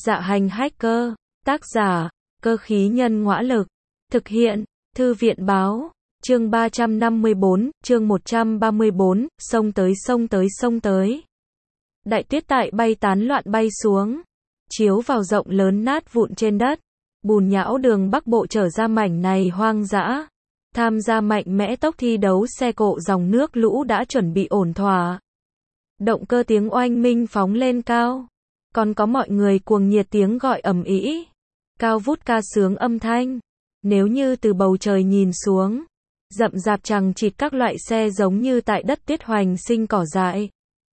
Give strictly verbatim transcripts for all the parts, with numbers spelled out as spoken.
Dạ hành hacker, tác giả, cơ khí nhân ngõa lực, thực hiện, thư viện báo, chương ba trăm năm mươi bốn, chương một trăm ba mươi bốn, xông tới xông tới xông tới. Đại tuyết tại bay tán loạn bay xuống, chiếu vào rộng lớn nát vụn trên đất, bùn nhão đường Bắc Bộ trở ra mảnh này hoang dã. Tham gia mạnh mẽ tốc thi đấu xe cộ dòng nước lũ đã chuẩn bị ổn thỏa. Động cơ tiếng oanh minh phóng lên cao. Còn có mọi người cuồng nhiệt tiếng gọi ầm ĩ, cao vút ca sướng âm thanh. Nếu như từ bầu trời nhìn xuống, rậm rạp chằng chịt các loại xe giống như tại đất tuyết hoành sinh cỏ dại.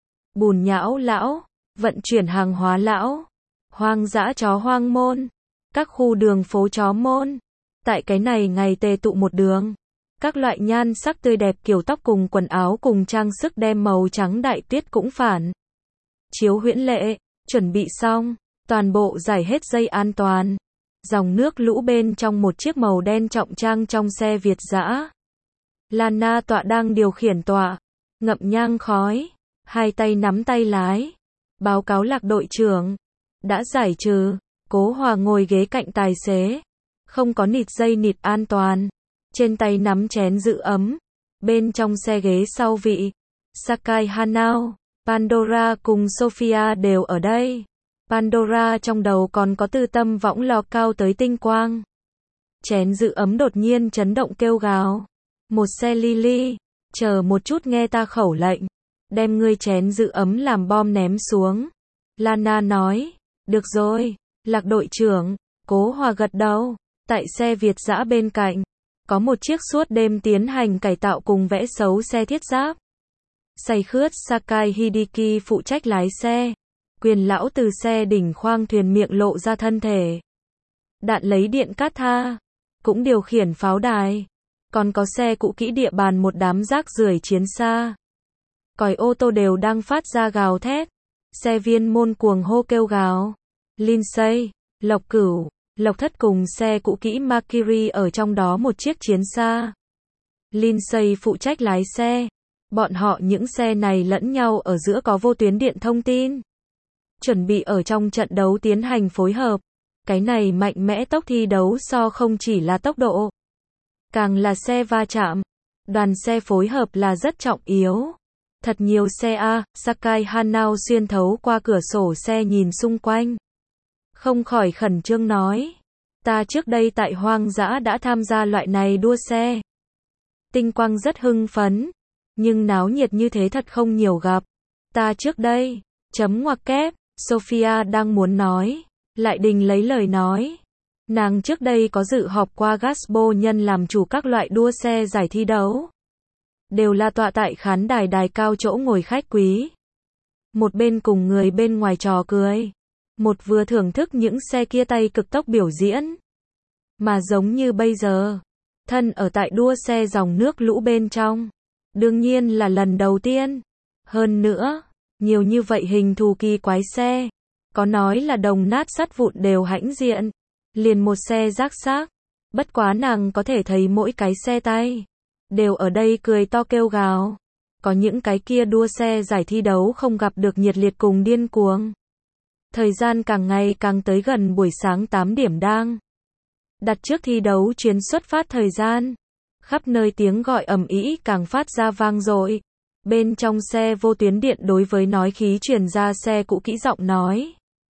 Bùn nhão lão, vận chuyển hàng hóa lão, hoang dã chó hoang môn, các khu đường phố chó môn. Tại cái này ngày tề tụ một đường, các loại nhan sắc tươi đẹp kiểu tóc cùng quần áo cùng trang sức đem màu trắng đại tuyết cũng phản chiếu huyễn lệ. Chuẩn bị xong, toàn bộ giải hết dây an toàn. Dòng nước lũ bên trong một chiếc màu đen trọng trang trong xe Việt dã. Lana tọa đang điều khiển tọa, ngậm nhang khói, hai tay nắm tay lái. Báo cáo lạc đội trưởng, đã giải trừ. Cố Hòa ngồi ghế cạnh tài xế, không có nịt dây nịt an toàn, trên tay nắm chén giữ ấm. Bên trong xe ghế sau vị, Sakai Hanao, Pandora cùng Sophia đều ở đây. Pandora trong đầu còn có tư tâm võng lò cao tới tinh quang. Chén giữ ấm đột nhiên chấn động kêu gào. Một xe Lily, chờ một chút nghe ta khẩu lệnh. Đem ngươi chén giữ ấm làm bom ném xuống. Lana nói, được rồi, lạc đội trưởng. Cố Hòa gật đầu. Tại xe Việt dã bên cạnh, có một chiếc suốt đêm tiến hành cải tạo cùng vẽ xấu xe thiết giáp. Say khướt Sakai Hideki phụ trách lái xe. Quyền lão từ xe đỉnh khoang thuyền miệng lộ ra thân thể. Đạn lấy điện cát tha, cũng điều khiển pháo đài. Còn có xe cũ kỹ địa bàn một đám rác rưởi chiến xa. Còi ô tô đều đang phát ra gào thét. Xe viên môn cuồng hô kêu gào. Lindsay, Lộc Cửu, Lộc Thất cùng xe cũ kỹ Mercury ở trong đó một chiếc chiến xa. Lindsay phụ trách lái xe. Bọn họ những xe này lẫn nhau ở giữa có vô tuyến điện thông tin. Chuẩn bị ở trong trận đấu tiến hành phối hợp. Cái này mạnh mẽ tốc thi đấu so không chỉ là tốc độ, càng là xe va chạm. Đoàn xe phối hợp là rất trọng yếu. Thật nhiều xe a, Sakai Hanao xuyên thấu qua cửa sổ xe nhìn xung quanh. Không khỏi khẩn trương nói. Ta trước đây tại hoang dã đã tham gia loại này đua xe. Tinh quang rất hưng phấn. Nhưng náo nhiệt như thế thật không nhiều gặp. Ta trước đây, chấm ngoặc kép, Sophia đang muốn nói, lại đình lấy lời nói. Nàng trước đây có dự họp qua Gaspo nhân làm chủ các loại đua xe giải thi đấu. Đều là tọa tại khán đài đài cao chỗ ngồi khách quý. Một bên cùng người bên ngoài trò cười. Một vừa thưởng thức những xe kia tay cực tốc biểu diễn. Mà giống như bây giờ, thân ở tại đua xe dòng nước lũ bên trong. Đương nhiên là lần đầu tiên. Hơn nữa, nhiều như vậy hình thù kỳ quái xe. Có nói là đồng nát sắt vụn đều hãnh diện. Liền một xe rác xác. Bất quá nàng có thể thấy mỗi cái xe tay đều ở đây cười to kêu gào. Có những cái kia đua xe giải thi đấu không gặp được nhiệt liệt cùng điên cuồng. Thời gian càng ngày càng tới gần buổi sáng tám điểm đang đặt trước thi đấu chuyến xuất phát thời gian. Khắp nơi tiếng gọi ầm ĩ càng phát ra vang dội. Bên trong xe vô tuyến điện đối với nói khí truyền ra xe cũ kỹ giọng nói.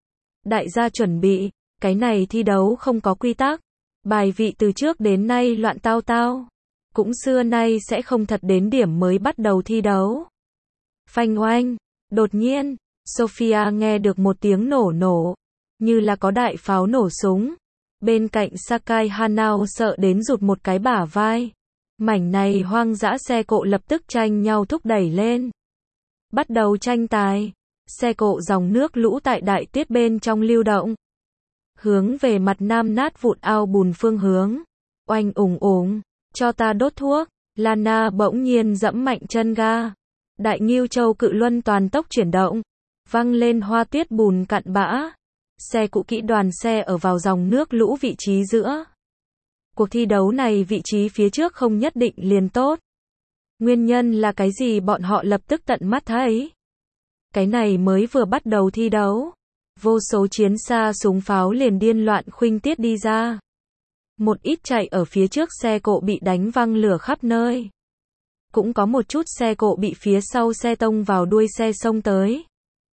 Đại gia chuẩn bị, cái này thi đấu không có quy tắc. Bài vị từ trước đến nay loạn tao tao. Cũng xưa nay sẽ không thật đến điểm mới bắt đầu thi đấu. Phanh oanh, đột nhiên, Sophia nghe được một tiếng nổ nổ. Như là có đại pháo nổ súng. Bên cạnh Sakai Hanao sợ đến rụt một cái bả vai. Mảnh này hoang dã xe cộ lập tức tranh nhau thúc đẩy lên. Bắt đầu tranh tài. Xe cộ dòng nước lũ tại đại tuyết bên trong lưu động. Hướng về mặt nam nát vụn ao bùn phương hướng. Oanh ủng ủng, cho ta đốt thuốc. Lana bỗng nhiên dẫm mạnh chân ga. Đại Ngưu Châu cự luân toàn tốc chuyển động. Văng lên hoa tuyết bùn cặn bã. Xe cũ kỹ đoàn xe ở vào dòng nước lũ vị trí giữa. Cuộc thi đấu này vị trí phía trước không nhất định liền tốt. Nguyên nhân là cái gì bọn họ lập tức tận mắt thấy. Cái này mới vừa bắt đầu thi đấu. Vô số chiến xa súng pháo liền điên loạn khuynh tiết đi ra. Một ít chạy ở phía trước xe cộ bị đánh văng lửa khắp nơi. Cũng có một chút xe cộ bị phía sau xe tông vào đuôi xe xông tới.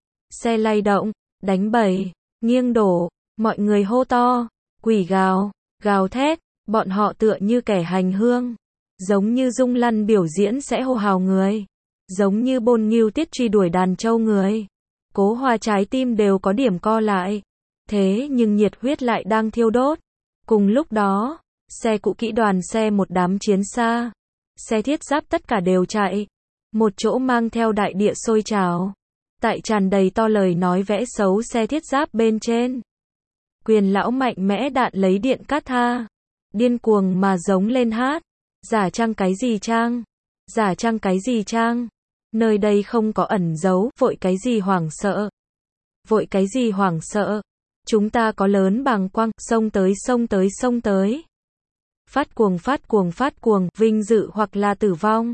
Xe lay động, đánh bẩy, nghiêng đổ, mọi người hô to, quỷ gào, gào thét, bọn họ tựa như kẻ hành hương. Giống như Dung Lăn biểu diễn sẽ hô hào người. Giống như Bôn Nghiêu Tiết truy đuổi đàn trâu người. Cố Hòa trái tim đều có điểm co lại. Thế nhưng nhiệt huyết lại đang thiêu đốt. Cùng lúc đó, xe cũ kỹ đoàn xe một đám chiến xa. Xe thiết giáp tất cả đều chạy. Một chỗ mang theo đại địa sôi trào. Tại tràn đầy to lời nói vẽ xấu xe thiết giáp bên trên. Quyền lão mạnh mẽ đạn lấy điện cát tha. Điên cuồng mà giống lên hát. Giả trang cái gì trang? Giả trang cái gì trang? Nơi đây không có ẩn giấu, vội cái gì hoảng sợ? Vội cái gì hoảng sợ? Chúng ta có lớn bàng quang, xông tới xông tới xông tới. Phát cuồng phát cuồng phát cuồng, vinh dự hoặc là tử vong.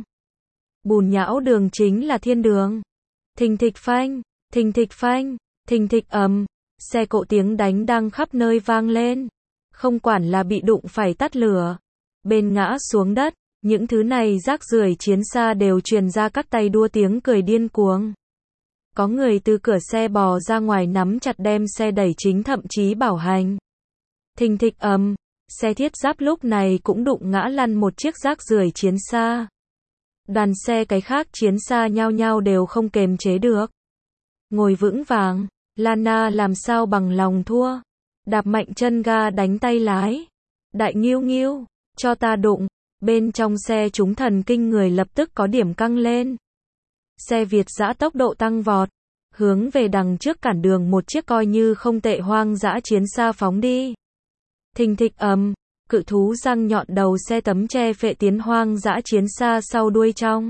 Bùn nhão đường chính là thiên đường. Thình thịch phanh, thình thịch phanh, thình thịch ầm, xe cộ tiếng đánh đang khắp nơi vang lên. Không quản là bị đụng phải tắt lửa, bên ngã xuống đất, những thứ này rác rưởi chiến xa đều truyền ra các tay đua tiếng cười điên cuồng. Có người từ cửa xe bò ra ngoài nắm chặt đem xe đẩy chính thậm chí bảo hành. Thình thịch ầm, xe thiết giáp lúc này cũng đụng ngã lăn một chiếc rác rưởi chiến xa. Đoàn xe cái khác chiến xa nhao nhao đều không kềm chế được. Ngồi vững vàng, Lana làm sao bằng lòng thua. Đạp mạnh chân ga đánh tay lái. Đại Nghiêu Nghiêu, cho ta đụng. Bên trong xe chúng thần kinh người lập tức có điểm căng lên. Xe Việt dã tốc độ tăng vọt. Hướng về đằng trước cản đường một chiếc coi như không tệ hoang dã chiến xa phóng đi. Thình thịch ầm, cự thú răng nhọn đầu xe tấm che phệ tiến hoang dã chiến xa sau đuôi trong.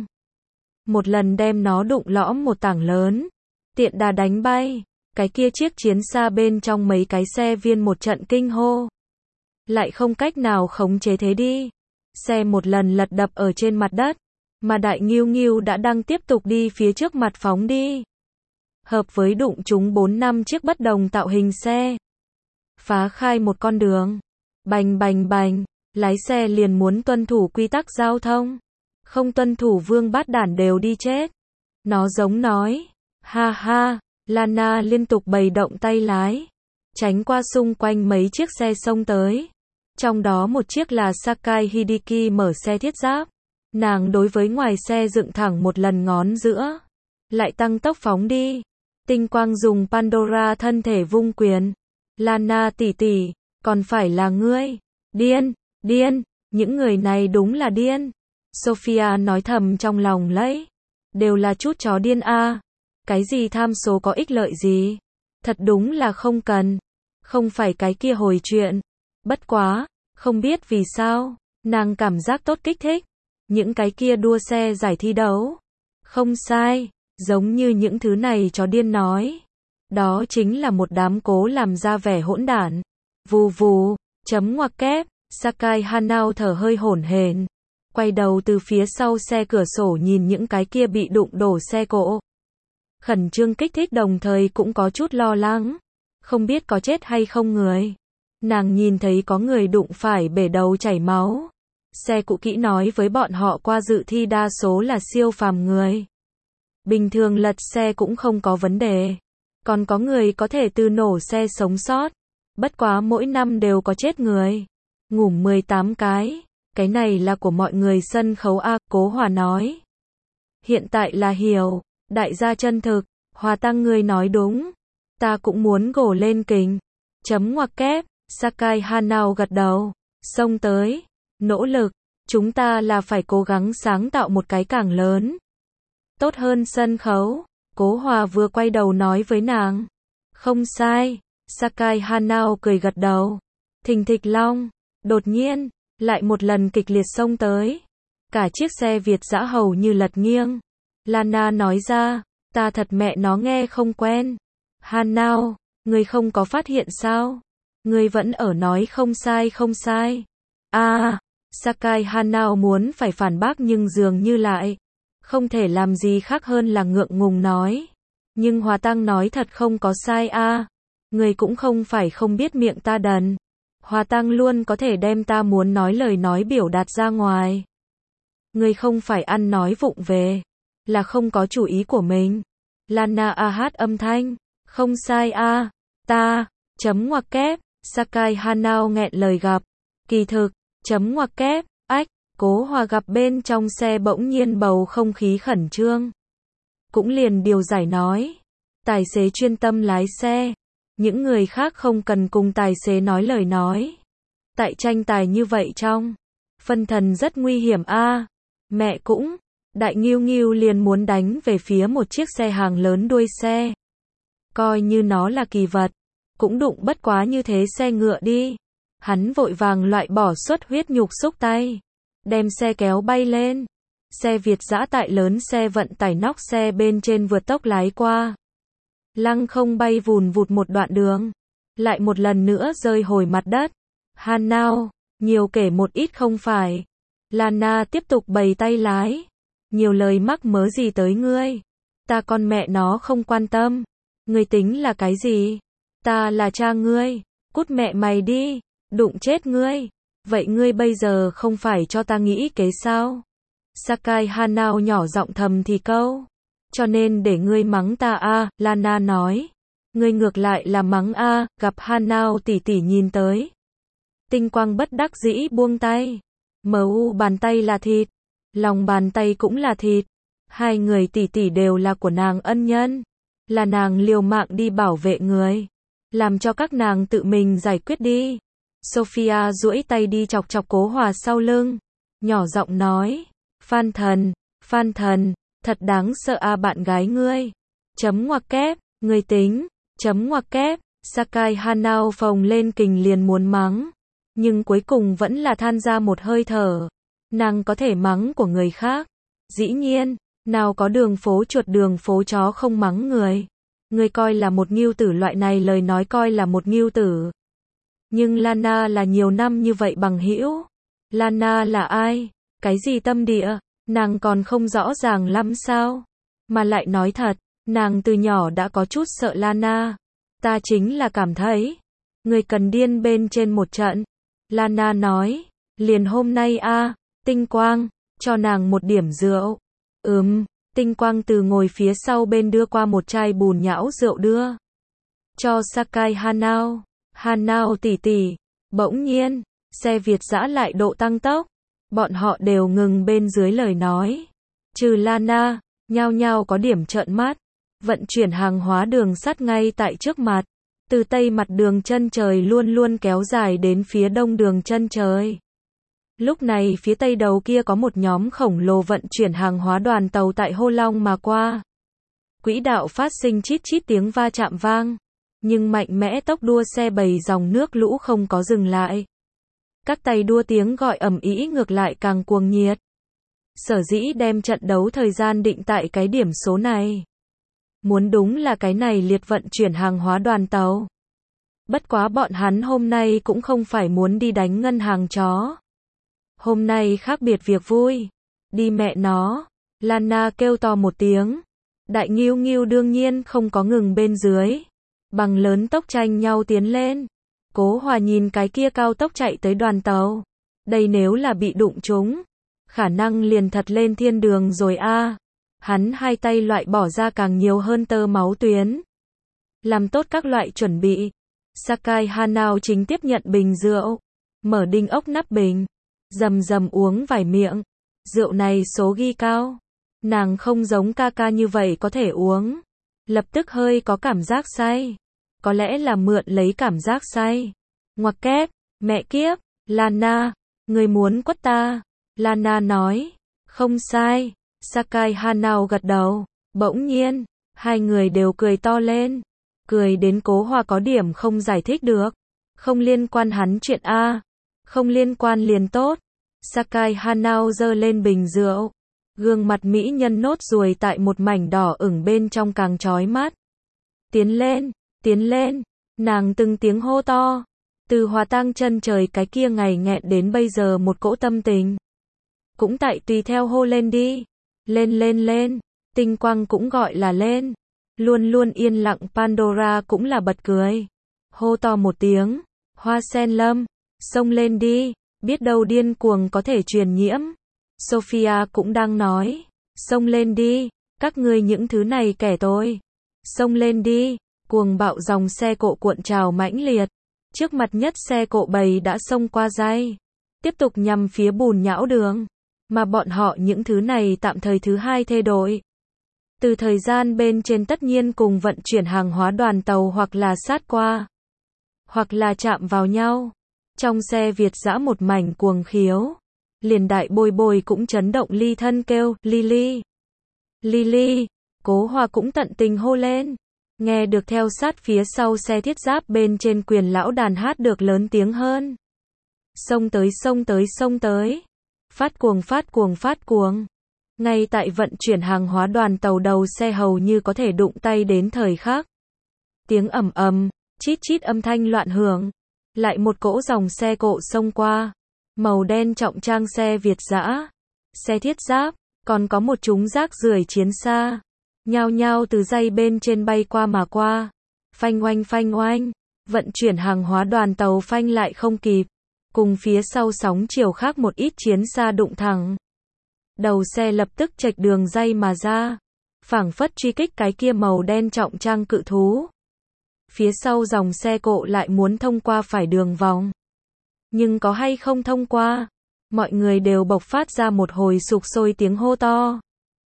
Một lần đem nó đụng lõm một tảng lớn. Tiện đà đánh bay. Cái kia chiếc chiến xa bên trong mấy cái xe viên một trận kinh hô. Lại không cách nào khống chế thế đi. Xe một lần lật đập ở trên mặt đất. Mà Đại Nghiêu Nghiêu đã đang tiếp tục đi phía trước mặt phóng đi. Hợp với đụng chúng bốn năm chiếc bất đồng tạo hình xe. Phá khai một con đường. Bành bành bành. Lái xe liền muốn tuân thủ quy tắc giao thông. Không tuân thủ vương bát đản đều đi chết. Nó giống nói. Ha ha. Lana liên tục bày động tay lái. Tránh qua xung quanh mấy chiếc xe xông tới. Trong đó một chiếc là Sakai Hideki mở xe thiết giáp. Nàng đối với ngoài xe dựng thẳng một lần ngón giữa. Lại tăng tốc phóng đi. Tinh quang dùng Pandora thân thể vung quyền. Lana tỷ tỷ, còn phải là ngươi. Điên, điên, những người này đúng là điên. Sophia nói thầm trong lòng lấy. Đều là chút chó điên a. Cái gì tham số có ích lợi gì? Thật đúng là không cần. Không phải cái kia hồi chuyện. Bất quá, không biết vì sao, nàng cảm giác tốt kích thích. Những cái kia đua xe giải thi đấu. Không sai, giống như những thứ này chó điên nói. Đó chính là một đám cố làm ra vẻ hỗn đản. Vù vù, chấm ngoặc kép, Sakai Hanao thở hơi hổn hển. Quay đầu từ phía sau xe cửa sổ nhìn những cái kia bị đụng đổ xe cộ. Khẩn trương kích thích đồng thời cũng có chút lo lắng. Không biết có chết hay không người. Nàng nhìn thấy có người đụng phải bể đầu chảy máu. Xe cũ kỹ nói với bọn họ qua dự thi đa số là siêu phàm người. Bình thường lật xe cũng không có vấn đề. Còn có người có thể từ nổ xe sống sót. Bất quá mỗi năm đều có chết người. Ngủ mười tám cái. Cái này là của mọi người sân khấu A, Cố Hòa nói. Hiện tại là hiểu. Đại gia chân thực. Hòa Tăng ngươi nói đúng. Ta cũng muốn gổ lên kình. Chấm ngoặc kép. Sakai Hanao gật đầu. Xông tới. Nỗ lực. Chúng ta là phải cố gắng sáng tạo một cái càng lớn. Tốt hơn sân khấu. Cố Hòa vừa quay đầu nói với nàng. Không sai. Sakai Hanao cười gật đầu. Thình thịch long. Đột nhiên. Lại một lần kịch liệt xông tới. Cả chiếc xe Việt dã hầu như lật nghiêng. Lana nói ra. Ta thật mẹ nó nghe không quen. Hanao. Ngươi không có phát hiện sao? Ngươi vẫn ở nói không sai không sai. À. Sakai Hanao muốn phải phản bác nhưng dường như lại. Không thể làm gì khác hơn là ngượng ngùng nói. Nhưng Hòa Tăng nói thật không có sai a. Ngươi cũng không phải không biết miệng ta đần. Hòa Tăng luôn có thể đem ta muốn nói lời nói biểu đạt ra ngoài. Ngươi không phải ăn nói vụng về, là không có chủ ý của mình. Lana a hát âm thanh, không sai a, ta, chấm ngoặc kép, Sakai Hanao nghẹn lời gặp. Kỳ thực, chấm ngoặc kép, ách, Cố Hòa gặp bên trong xe bỗng nhiên bầu không khí khẩn trương. Cũng liền điều giải nói. Tài xế chuyên tâm lái xe. Những người khác không cần cùng tài xế nói lời nói. Tại tranh tài như vậy trong phân thần rất nguy hiểm a. Mẹ cũng, Đại Ngưu Ngưu liền muốn đánh về phía một chiếc xe hàng lớn đuôi xe. Coi như nó là kỳ vật, cũng đụng bất quá như thế xe ngựa đi. Hắn vội vàng loại bỏ suất huyết nhục xúc tay, đem xe kéo bay lên. Xe Việt dã tại lớn xe vận tải nóc xe bên trên vượt tốc lái qua. Lăng không bay vùn vụt một đoạn đường, lại một lần nữa rơi hồi mặt đất. Hanao, nhiều kể một ít không phải. Lana tiếp tục bày tay lái. Nhiều lời mắc mớ gì tới ngươi? Ta con mẹ nó không quan tâm. Ngươi tính là cái gì? Ta là cha ngươi. Cút mẹ mày đi. Đụng chết ngươi. Vậy ngươi bây giờ không phải cho ta nghĩ kế sao? Sakai Hanao nhỏ giọng thầm thì câu. Cho nên để ngươi mắng ta a, à, Lana nói. Ngươi ngược lại là mắng a, à, gặp Hanao tỉ tỉ nhìn tới. Tinh quang bất đắc dĩ buông tay. Mờ u bàn tay là thịt, lòng bàn tay cũng là thịt. Hai người tỉ tỉ đều là của nàng ân nhân. Là nàng liều mạng đi bảo vệ người. Làm cho các nàng tự mình giải quyết đi. Sophia duỗi tay đi chọc chọc Cố Hòa sau lưng. Nhỏ giọng nói. Phan thần, Phan thần, thật đáng sợ a à bạn gái ngươi. Chấm ngoặc kép, ngươi tính. Chấm ngoặc kép, Sakai Hanao phồng lên kình liền muốn mắng. Nhưng cuối cùng vẫn là than ra một hơi thở. Nàng có thể mắng của người khác. Dĩ nhiên, nào có đường phố chuột đường phố chó không mắng người. Người coi là một ngưu tử loại này lời nói coi là một ngưu tử. Nhưng Lana là nhiều năm như vậy bằng hữu. Lana là ai? Cái gì tâm địa? Nàng còn không rõ ràng lắm sao? Mà lại nói thật, nàng từ nhỏ đã có chút sợ Lana. Ta chính là cảm thấy, người cần điên bên trên một trận. Lana nói, liền hôm nay a, à, Tinh Quang, cho nàng một điểm rượu. Ừm, Tinh Quang từ ngồi phía sau bên đưa qua một chai bùn nhão rượu đưa. Cho Sakai Hanao, Hanao tỉ tỉ. Bỗng nhiên, xe Việt dã lại độ tăng tốc. Bọn họ đều ngừng bên dưới lời nói. Trừ Lana, nhao nhao có điểm trợn mắt. Vận chuyển hàng hóa đường sắt ngay tại trước mặt. Từ tây mặt đường chân trời luôn luôn kéo dài đến phía đông đường chân trời. Lúc này phía tây đầu kia có một nhóm khổng lồ vận chuyển hàng hóa đoàn tàu tại Hô Long mà qua. Quỹ đạo phát sinh chít chít tiếng va chạm vang. Nhưng mạnh mẽ tốc đua xe bầy dòng nước lũ không có dừng lại. Các tay đua tiếng gọi ầm ĩ ngược lại càng cuồng nhiệt. Sở dĩ đem trận đấu thời gian định tại cái điểm số này. Muốn đúng là cái này liệt vận chuyển hàng hóa đoàn tàu. Bất quá bọn hắn hôm nay cũng không phải muốn đi đánh ngân hàng chó. Hôm nay khác biệt việc vui. Đi mẹ nó. Lana kêu to một tiếng. Đại Ngưu Ngưu đương nhiên không có ngừng bên dưới. Bằng lớn tốc tranh nhau tiến lên. Cố Hòa nhìn cái kia cao tốc chạy tới đoàn tàu. Đây nếu là bị đụng trúng, khả năng liền thật lên thiên đường rồi a. À. Hắn hai tay loại bỏ ra càng nhiều hơn tơ máu tuyến. Làm tốt các loại chuẩn bị. Sakai Hanao chính tiếp nhận bình rượu. Mở đinh ốc nắp bình. Rầm rầm uống vài miệng. Rượu này số ghi cao. Nàng không giống ca ca như vậy có thể uống. Lập tức hơi có cảm giác say. Có lẽ là mượn lấy cảm giác say. Ngoặc kép, mẹ kiếp, Lana, người muốn quất ta. Lana nói, không sai. Sakai Hanao gật đầu. Bỗng nhiên, hai người đều cười to lên. Cười đến Cố Hòa có điểm không giải thích được. Không liên quan hắn chuyện A. Không liên quan liền tốt. Sakai Hanao giơ lên bình rượu. Gương mặt mỹ nhân nốt ruồi tại một mảnh đỏ ửng bên trong càng chói mắt. Tiến lên, tiến lên. Nàng từng tiếng hô to. Từ Hòa Tang chân trời cái kia ngày nghẹn đến bây giờ một cỗ tâm tình. Cũng tại tùy theo hô lên đi. Lên lên lên. Tinh Quang cũng gọi là lên. Luôn luôn yên lặng Pandora cũng là bật cười. hô to một tiếng, Hoa Sen Lâm, xông lên đi, biết đâu điên cuồng có thể truyền nhiễm. Sophia cũng đang nói, xông lên đi, các ngươi những thứ này kẻ tôi. Xông lên đi, cuồng bạo dòng xe cộ cuộn trào mãnh liệt. Trước mặt nhất xe cộ bầy đã xông qua dây, tiếp tục nhằm phía bùn nhão đường. Mà bọn họ những thứ này tạm thời thứ hai thay đổi. Từ thời gian bên trên tất nhiên cùng vận chuyển hàng hóa đoàn tàu hoặc là sát qua, hoặc là chạm vào nhau. Trong xe Việt dã một mảnh cuồng khiếu. Liền đại bồi bồi cũng chấn động ly thân kêu, Lily. Lily, Cố Hòa cũng tận tình hô lên. Nghe được theo sát phía sau xe thiết giáp bên trên Quyền lão đàn hát được lớn tiếng hơn. Xông tới xông tới xông tới. Phát cuồng phát cuồng phát cuồng. Ngay tại vận chuyển hàng hóa đoàn tàu đầu xe hầu như có thể đụng tay đến thời khắc. Tiếng ầm ầm, chít chít âm thanh loạn hưởng. Lại một cỗ dòng xe cộ xông qua. Màu đen trọng trang xe Việt dã, xe thiết giáp, còn có một chúng rác rưởi chiến xa. Nhao nhao từ dây bên trên bay qua mà qua. Phanh oanh phanh oanh, vận chuyển hàng hóa đoàn tàu phanh lại không kịp. Cùng phía sau sóng chiều khác một ít chiến xa đụng thẳng. Đầu xe lập tức chệch đường dây mà ra. Phảng phất truy kích cái kia màu đen trọng trang cự thú. Phía sau dòng xe cộ lại muốn thông qua phải đường vòng. Nhưng có hay không thông qua, mọi người đều bộc phát ra một hồi sục sôi tiếng hô to.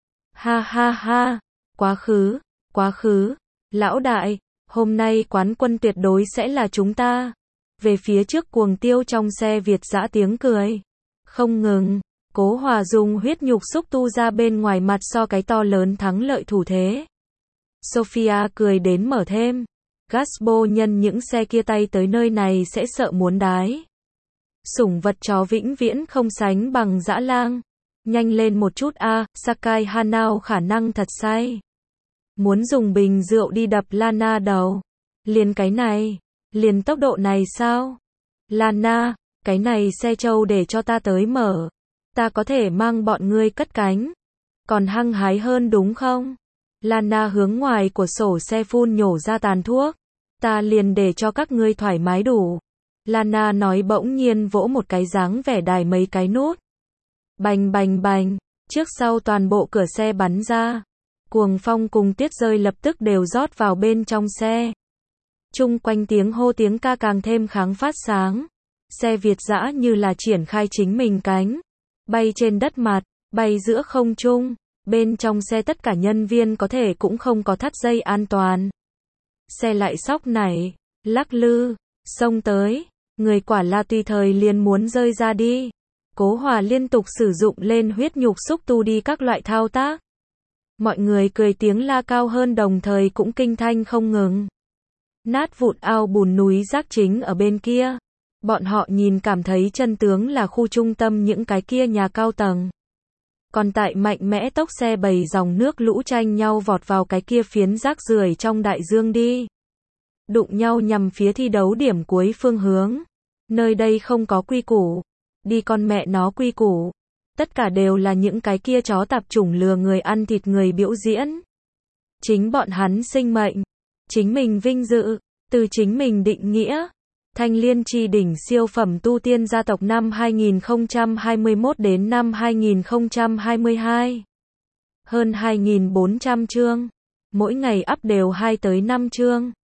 Ha ha ha, quá khứ, quá khứ, lão đại, hôm nay quán quân tuyệt đối sẽ là chúng ta. Về phía trước cuồng tiêu trong xe Việt dã tiếng cười. Không ngừng, Cố Hòa dùng huyết nhục xúc tu ra bên ngoài mặt so cái to lớn thắng lợi thủ thế. Sophia cười đến mở thêm. Gaspo nhân những xe kia tay tới nơi này sẽ sợ muốn đái. Sủng vật chó vĩnh viễn không sánh bằng dã lang. Nhanh lên một chút a, à, Sakai Hanao khả năng thật say. Muốn dùng bình rượu đi đập Lana đầu. Liền cái này, liền tốc độ này sao? Lana, cái này xe trâu để cho ta tới mở. Ta có thể mang bọn ngươi cất cánh. Còn hăng hái hơn đúng không? Lana hướng ngoài của sổ xe phun nhổ ra tàn thuốc. Ta liền để cho các ngươi thoải mái đủ. Lana nói bỗng nhiên vỗ một cái dáng vẻ đài mấy cái nút. Bành bành bành, trước sau toàn bộ cửa xe bắn ra. Cuồng phong cùng tiết rơi lập tức đều rót vào bên trong xe. Chung quanh tiếng hô tiếng ca càng thêm kháng phát sáng. Xe Việt dã như là triển khai chính mình cánh. Bay trên đất mặt, bay giữa không trung. Bên trong xe tất cả nhân viên có thể cũng không có thắt dây an toàn. Xe lại sóc nảy, lắc lư, xông tới. Người quả là tùy thời liền muốn rơi ra đi. Cố Hòa liên tục sử dụng lên huyết nhục xúc tu đi các loại thao tác. Mọi người cười tiếng la cao hơn đồng thời cũng kinh thanh không ngừng. Nát vụn ao bùn núi rác chính ở bên kia. Bọn họ nhìn cảm thấy chân tướng là khu trung tâm những cái kia nhà cao tầng. Còn tại mạnh mẽ tốc xe bầy dòng nước lũ tranh nhau vọt vào cái kia phiến rác rưởi trong đại dương đi. Đụng nhau nhằm phía thi đấu điểm cuối phương hướng. Nơi đây không có quy củ. Đi con mẹ nó quy củ. Tất cả đều là những cái kia chó tạp chủng lừa người ăn thịt người biểu diễn. Chính bọn hắn sinh mệnh. Chính mình vinh dự. Từ chính mình định nghĩa. Thanh Liên Chi đỉnh siêu phẩm tu tiên gia tộc năm hai nghìn không trăm hai mươi mốt đến năm hai nghìn không trăm hai mươi hai. Hơn hai nghìn bốn trăm chương. Mỗi ngày up đều hai tới năm chương.